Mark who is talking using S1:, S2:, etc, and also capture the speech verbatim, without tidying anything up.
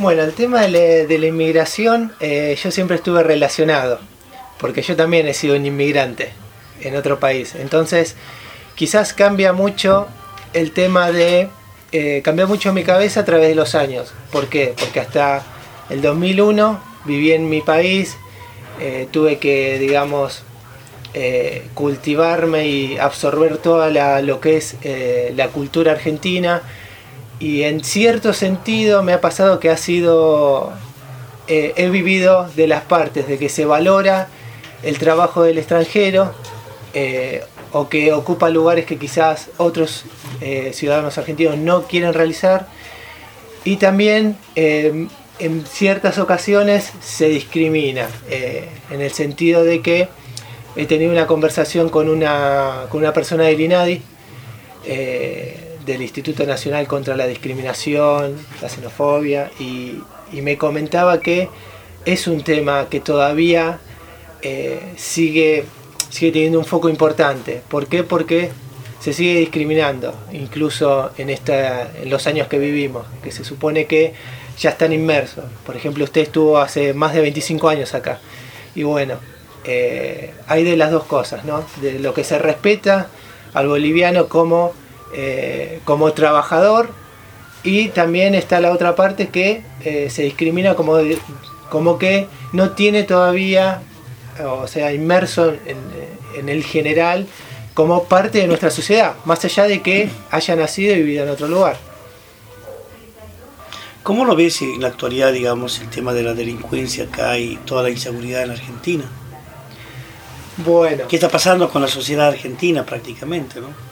S1: Bueno, el tema de la, de la inmigración, eh, yo siempre estuve relacionado, porque yo también he sido un inmigrante en otro país. Entonces, quizás cambia mucho el tema de... Eh, cambió mucho mi cabeza a través de los años. ¿Por qué? Porque hasta el dos mil uno viví en mi país, eh, tuve que, digamos, eh, cultivarme y absorber toda la, lo que es eh, la cultura argentina. Y en cierto sentido me ha pasado que ha sido, eh, he vivido de las partes de que se valora el trabajo del extranjero, eh, o que ocupa lugares que quizás otros eh, ciudadanos argentinos no quieren realizar, y también eh, en ciertas ocasiones se discrimina, eh, en el sentido de que he tenido una conversación con una, con una persona del INADI, eh, del Instituto Nacional contra la Discriminación, la Xenofobia, y, y me comentaba que es un tema que todavía eh, sigue, sigue teniendo un foco importante. ¿Por qué? Porque se sigue discriminando, incluso en, esta, en los años que vivimos, que se supone que ya están inmersos. Por ejemplo, usted estuvo hace más de veinticinco años acá, y bueno, eh, hay de las dos cosas, ¿no? De lo que se respeta al boliviano como, eh, como trabajador, y también está la otra parte que eh, se discrimina como, como que no tiene todavía, o sea, inmerso en, en el general como parte de nuestra sociedad, más allá de que haya nacido y vivido en otro lugar.
S2: ¿Cómo lo ves en la actualidad, digamos, el tema de la delincuencia acá y toda la inseguridad en Argentina?
S1: Bueno.
S2: ¿Qué está pasando con la sociedad argentina prácticamente, no?